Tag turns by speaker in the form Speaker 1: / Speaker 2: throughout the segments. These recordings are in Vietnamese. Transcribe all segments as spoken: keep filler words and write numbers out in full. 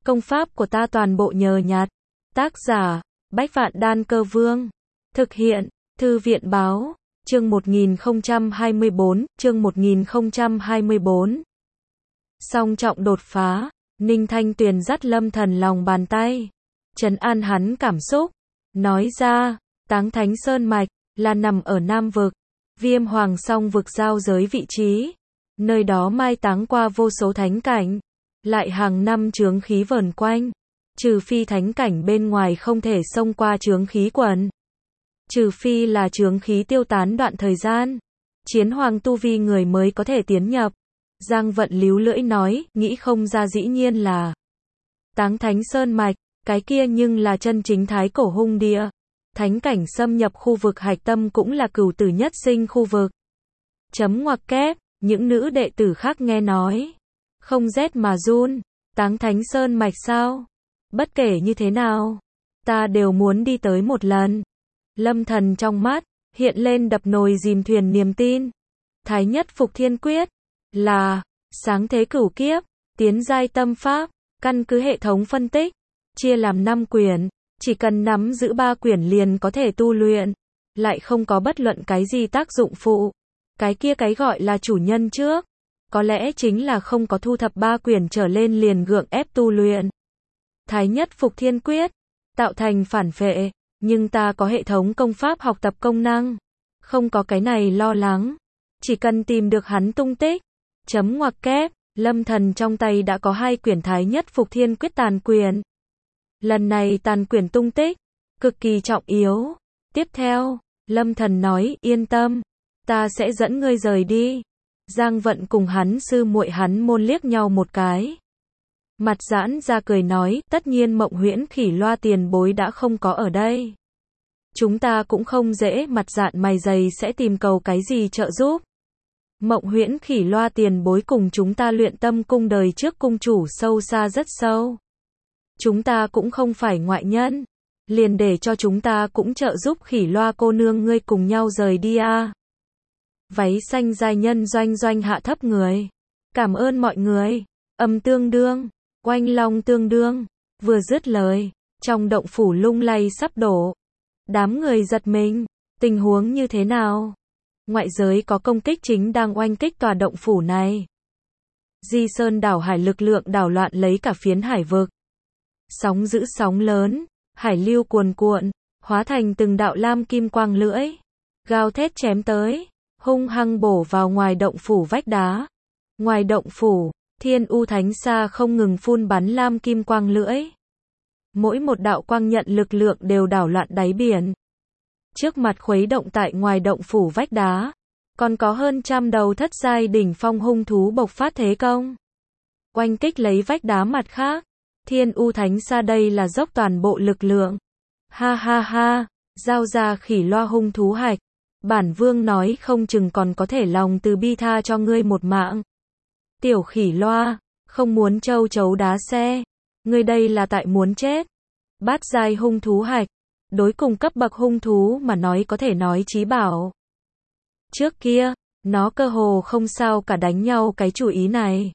Speaker 1: Công pháp của ta toàn bộ nhờ nhặt. Tác giả, Bách Vạn Đan Cơ Vương. Thực hiện, Thư viện báo, chương một nghìn không trăm hai mươi bốn, chương một nghìn không trăm hai mươi bốn. Song trọng đột phá, Ninh Thanh Tuyền dắt Lâm Thần lòng bàn tay, trấn an hắn cảm xúc, nói ra, Táng Thánh Sơn Mạch, là nằm ở Nam Vực, Viêm Hoàng Song Vực giao giới vị trí, nơi đó mai táng qua vô số thánh cảnh, lại hàng năm chướng khí vờn quanh, trừ phi thánh cảnh bên ngoài không thể xông qua chướng khí quần. Trừ phi là chướng khí tiêu tán đoạn thời gian, chiến hoàng tu vi người mới có thể tiến nhập. Giang Vận líu lưỡi nói, nghĩ không ra dĩ nhiên là Táng Thánh Sơn Mạch, cái kia nhưng là chân chính thái cổ hung địa. Thánh cảnh xâm nhập khu vực hạch tâm cũng là cửu tử nhất sinh khu vực. Chấm ngoặc kép, những nữ đệ tử khác nghe nói, không rét mà run, Táng Thánh Sơn Mạch sao? Bất kể như thế nào, ta đều muốn đi tới một lần. Lâm Thần trong mắt, hiện lên đập nồi dìm thuyền niềm tin. Thái nhất phục thiên quyết, là, sáng thế cửu kiếp, tiến giai tâm pháp, căn cứ hệ thống phân tích, chia làm năm quyển, chỉ cần nắm giữ ba quyển liền có thể tu luyện, lại không có bất luận cái gì tác dụng phụ. Cái kia cái gọi là chủ nhân trước, có lẽ chính là không có thu thập ba quyển trở lên liền gượng ép tu luyện. Thái nhất phục thiên quyết, tạo thành phản phệ, nhưng ta có hệ thống công pháp học tập công năng, không có cái này lo lắng, chỉ cần tìm được hắn tung tích. Chấm ngoặc kép, Lâm Thần trong tay đã có hai quyển Thái nhất phục thiên quyết tàn quyển. Lần này tàn quyển tung tích, cực kỳ trọng yếu. Tiếp theo, Lâm Thần nói, yên tâm, ta sẽ dẫn ngươi rời đi. Giang Vận cùng hắn sư muội hắn môn liếc nhau một cái. Mặt giãn ra cười nói, tất nhiên Mộng Huyễn Khỉ Loa tiền bối đã không có ở đây. Chúng ta cũng không dễ mặt dạn mày dày sẽ tìm cầu cái gì trợ giúp. Mộng Huyễn Khỉ Loa tiền bối cùng chúng ta luyện tâm cung đời trước cung chủ sâu xa rất sâu. Chúng ta cũng không phải ngoại nhân, liền để cho chúng ta cũng trợ giúp Khỉ Loa cô nương ngươi cùng nhau rời đi a. À. Váy xanh giai nhân doanh doanh hạ thấp người. Cảm ơn mọi người. Âm tương đương, oanh long tương đương. Vừa dứt lời, trong động phủ lung lay sắp đổ. Đám người giật mình, tình huống như thế nào? Ngoại giới có công kích chính đang oanh kích tòa động phủ này. Di Sơn đảo hải lực lượng đảo loạn lấy cả phiến hải vực. Sóng dữ sóng lớn, hải lưu cuồn cuộn, hóa thành từng đạo lam kim quang lưỡi, gào thét chém tới, hung hăng bổ vào ngoài động phủ vách đá. Ngoài động phủ, Thiên U Thánh Sa không ngừng phun bắn lam kim quang lưỡi. Mỗi một đạo quang nhận lực lượng đều đảo loạn đáy biển. Trước mặt khuấy động tại ngoài động phủ vách đá, còn có hơn trăm đầu thất giai đỉnh phong hung thú bộc phát thế công. Oanh kích lấy vách đá mặt khác, Thiên U Thánh Sa đây là dốc toàn bộ lực lượng. Ha ha ha, giao ra Khỉ Loa hung thú hạch. Bản vương nói không chừng còn có thể lòng từ bi tha cho ngươi một mạng. Tiểu Khỉ Loa, không muốn châu chấu đá xe. Ngươi đây là tại muốn chết. Bát giai hung thú hạch, đối cùng cấp bậc hung thú mà nói có thể nói chí bảo. Trước kia, nó cơ hồ không sao cả đánh nhau cái chủ ý này.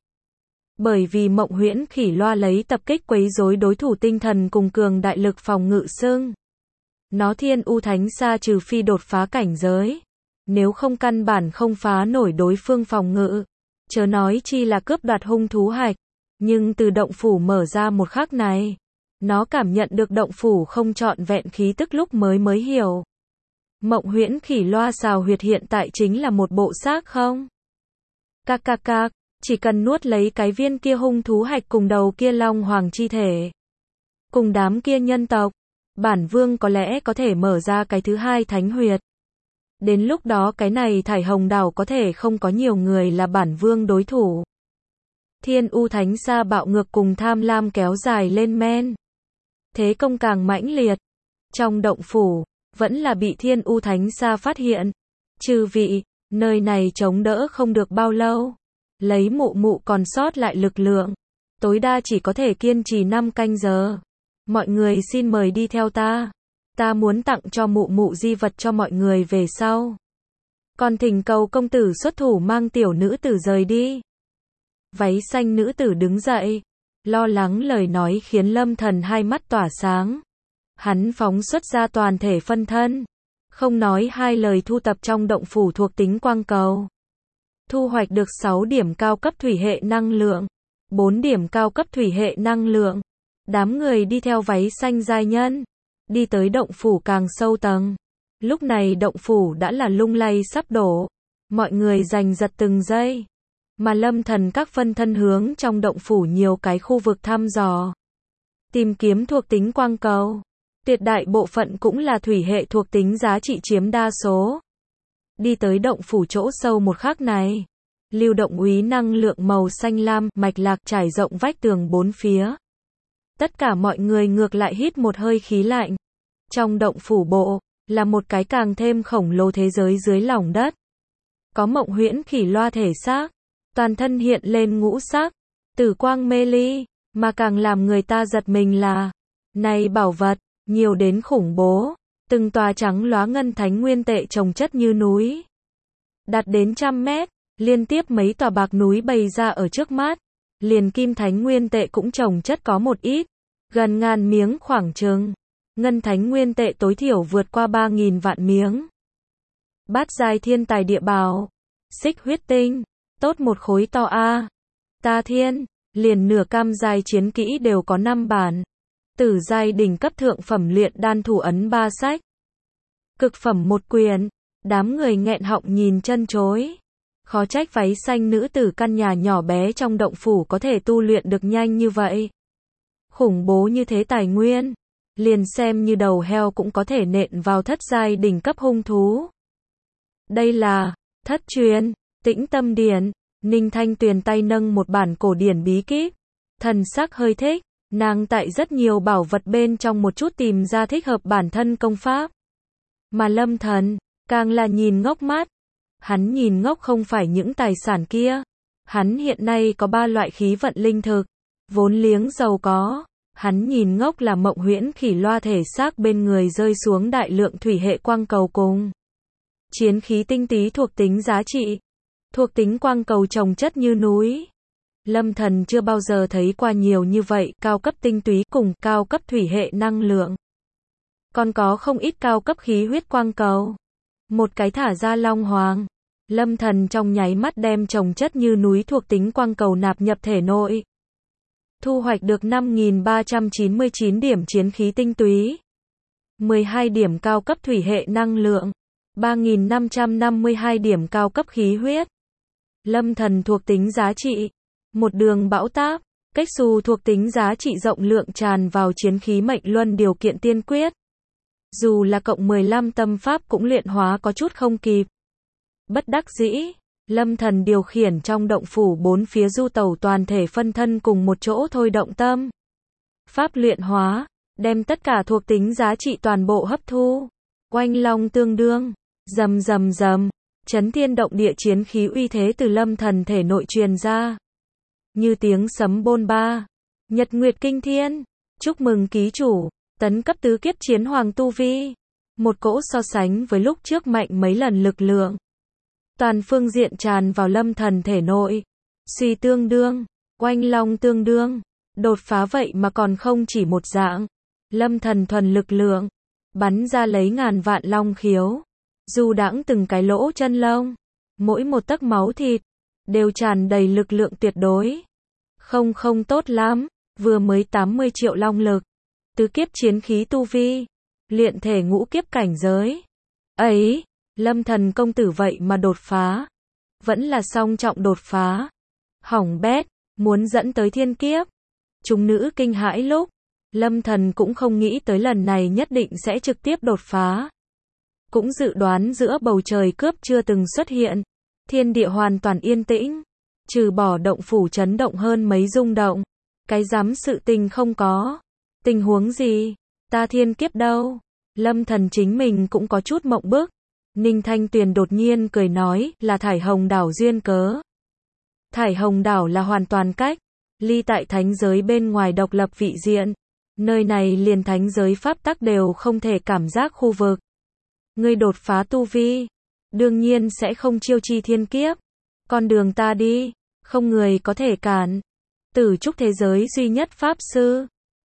Speaker 1: Bởi vì Mộng Huyễn Khỉ Loa lấy tập kích quấy rối đối thủ tinh thần cùng cường đại lực phòng ngự xưng. Nó Thiên U Thánh Sa trừ phi đột phá cảnh giới, nếu không căn bản không phá nổi đối phương phòng ngự, chớ nói chi là cướp đoạt hung thú hạch. Nhưng từ động phủ mở ra một khắc này, nó cảm nhận được động phủ không trọn vẹn khí tức lúc mới mới hiểu. Mộng Huyễn Khỉ Loa xào huyệt hiện tại chính là một bộ xác không? Cạc cạc cạc, chỉ cần nuốt lấy cái viên kia hung thú hạch cùng đầu kia long hoàng chi thể, cùng đám kia nhân tộc, bản vương có lẽ có thể mở ra cái thứ hai thánh huyệt. Đến lúc đó cái này thải hồng đảo có thể không có nhiều người là bản vương đối thủ. Thiên U Thánh Sa bạo ngược cùng tham lam kéo dài lên men. Thế công càng mãnh liệt. Trong động phủ, vẫn là bị Thiên U Thánh Sa phát hiện. Chư vị, nơi này chống đỡ không được bao lâu. Lấy mụ mụ còn sót lại lực lượng, tối đa chỉ có thể kiên trì năm canh giờ. Mọi người xin mời đi theo ta. Ta muốn tặng cho mụ mụ di vật cho mọi người về sau. Còn thỉnh cầu công tử xuất thủ mang tiểu nữ tử rời đi. Váy xanh nữ tử đứng dậy, Lo lắng lời nói khiến Lâm Thần hai mắt tỏa sáng. Hắn phóng xuất ra toàn thể phân thân, không nói hai lời thu tập trong động phủ thuộc tính quang cầu. Thu hoạch được sáu điểm cao cấp thủy hệ năng lượng, bốn điểm cao cấp thủy hệ năng lượng. Đám người đi theo váy xanh giai nhân, đi tới động phủ càng sâu tầng. Lúc này động phủ đã là lung lay sắp đổ, mọi người giành giật từng giây. Mà Lâm Thần các phân thân hướng trong động phủ nhiều cái khu vực thăm dò, tìm kiếm thuộc tính quang cầu. Tuyệt đại bộ phận cũng là thủy hệ thuộc tính giá trị chiếm đa số. Đi tới động phủ chỗ sâu một khắc này, lưu động úy năng lượng màu xanh lam mạch lạc trải rộng vách tường bốn phía. Tất cả mọi người ngược lại hít một hơi khí lạnh. Trong động phủ bộ là một cái càng thêm khổng lồ thế giới dưới lòng đất. Có Mộng Huyễn khỉ loa thể xác, toàn thân hiện lên ngũ sắc, tử quang mê ly, mà càng làm người ta giật mình là, này bảo vật, nhiều đến khủng bố, từng tòa trắng lóa ngân thánh nguyên tệ chồng chất như núi. Đạt đến trăm mét, liên tiếp mấy tòa bạc núi bày ra ở trước mắt, liền kim thánh nguyên tệ cũng chồng chất có một ít, gần ngàn miếng khoảng chừng. Ngân thánh nguyên tệ tối thiểu vượt qua ba nghìn vạn miếng. Bát giai thiên tài địa bảo, xích huyết tinh, tốt một khối to a. Ta thiên, liền nửa cam giai chiến kỹ đều có năm bản. Tử giai đỉnh cấp thượng phẩm luyện đan thủ ấn ba sách. Cực phẩm một quyền, đám người nghẹn họng nhìn chân chối. Khó trách váy xanh nữ tử căn nhà nhỏ bé trong động phủ có thể tu luyện được nhanh như vậy. Khủng bố như thế tài nguyên, liền xem như đầu heo cũng có thể nện vào thất giai đỉnh cấp hung thú. Đây là thất truyền, Tĩnh Tâm Điển. Ninh Thanh Tuyền tay nâng một bản cổ điển bí kíp, thần sắc hơi thích, nàng tại rất nhiều bảo vật bên trong một chút tìm ra thích hợp bản thân công pháp. Mà Lâm Thần, càng là nhìn ngốc mắt. Hắn nhìn ngốc không phải những tài sản kia. Hắn hiện nay có ba loại khí vận linh thực, vốn liếng giàu có. Hắn nhìn ngốc là Mộng Huyễn khỉ loa thể xác bên người rơi xuống đại lượng thủy hệ quang cầu cùng chiến khí tinh túy thuộc tính giá trị. Thuộc tính quang cầu chồng chất như núi. Lâm Thần chưa bao giờ thấy qua nhiều như vậy, cao cấp tinh túy cùng cao cấp thủy hệ năng lượng. Còn có không ít cao cấp khí huyết quang cầu. Một cái thả ra long hoàng. Lâm Thần trong nháy mắt đem chồng chất như núi thuộc tính quang cầu nạp nhập thể nội. Thu hoạch được năm nghìn ba trăm chín mươi chín điểm chiến khí tinh túy, mười hai điểm cao cấp thủy hệ năng lượng, ba nghìn năm trăm năm mươi hai điểm cao cấp khí huyết. Lâm Thần thuộc tính giá trị, một đường bão táp, cách xù thuộc tính giá trị rộng lượng tràn vào chiến khí mệnh luân điều kiện tiên quyết. Dù là cộng mười lăm tâm pháp cũng luyện hóa có chút không kịp. Bất đắc dĩ, Lâm Thần điều khiển trong động phủ bốn phía du tẩu toàn thể phân thân cùng một chỗ thôi động tâm. Pháp luyện hóa, đem tất cả thuộc tính giá trị toàn bộ hấp thu. Oanh long tương đương, rầm rầm rầm, chấn thiên động địa chiến khí uy thế từ Lâm Thần thể nội truyền ra. Như tiếng sấm bôn ba, nhật nguyệt kinh thiên, chúc mừng ký chủ, tấn cấp tứ kiếp chiến hoàng tu vi. Một cỗ so sánh với lúc trước mạnh mấy lần lực lượng. Toàn phương diện tràn vào Lâm Thần thể nội. Suy tương đương, oanh long tương đương, đột phá vậy mà còn không chỉ một dạng. Lâm Thần thuần lực lượng, bắn ra lấy ngàn vạn long khiếu. Dù đãng từng cái lỗ chân lông, mỗi một tấc máu thịt, đều tràn đầy lực lượng tuyệt đối. Không không tốt lắm, vừa mới tám mươi triệu long lực. Tứ kiếp chiến khí tu vi, luyện thể ngũ kiếp cảnh giới. Ấy, Lâm Thần công tử vậy mà đột phá. Vẫn là song trọng đột phá. Hỏng bét, muốn dẫn tới thiên kiếp. Chúng nữ kinh hãi lúc. Lâm Thần cũng không nghĩ tới lần này nhất định sẽ trực tiếp đột phá. Cũng dự đoán giữa bầu trời cướp chưa từng xuất hiện. Thiên địa hoàn toàn yên tĩnh. Trừ bỏ động phủ chấn động hơn mấy rung động. Cái dám sự tình không có. Tình huống gì? Ta thiên kiếp đâu? Lâm Thần chính mình cũng có chút mộng bức. Ninh Thanh Tuyền đột nhiên cười nói là Thải Hồng Đảo duyên cớ. Thải Hồng Đảo là hoàn toàn cách ly tại thánh giới bên ngoài độc lập vị diện. Nơi này liền thánh giới pháp tắc đều không thể cảm giác khu vực. Ngươi đột phá tu vi, đương nhiên sẽ không chiêu chi thiên kiếp. Con đường ta đi, không người có thể cản. Từ chúc thế giới duy nhất Pháp Sư.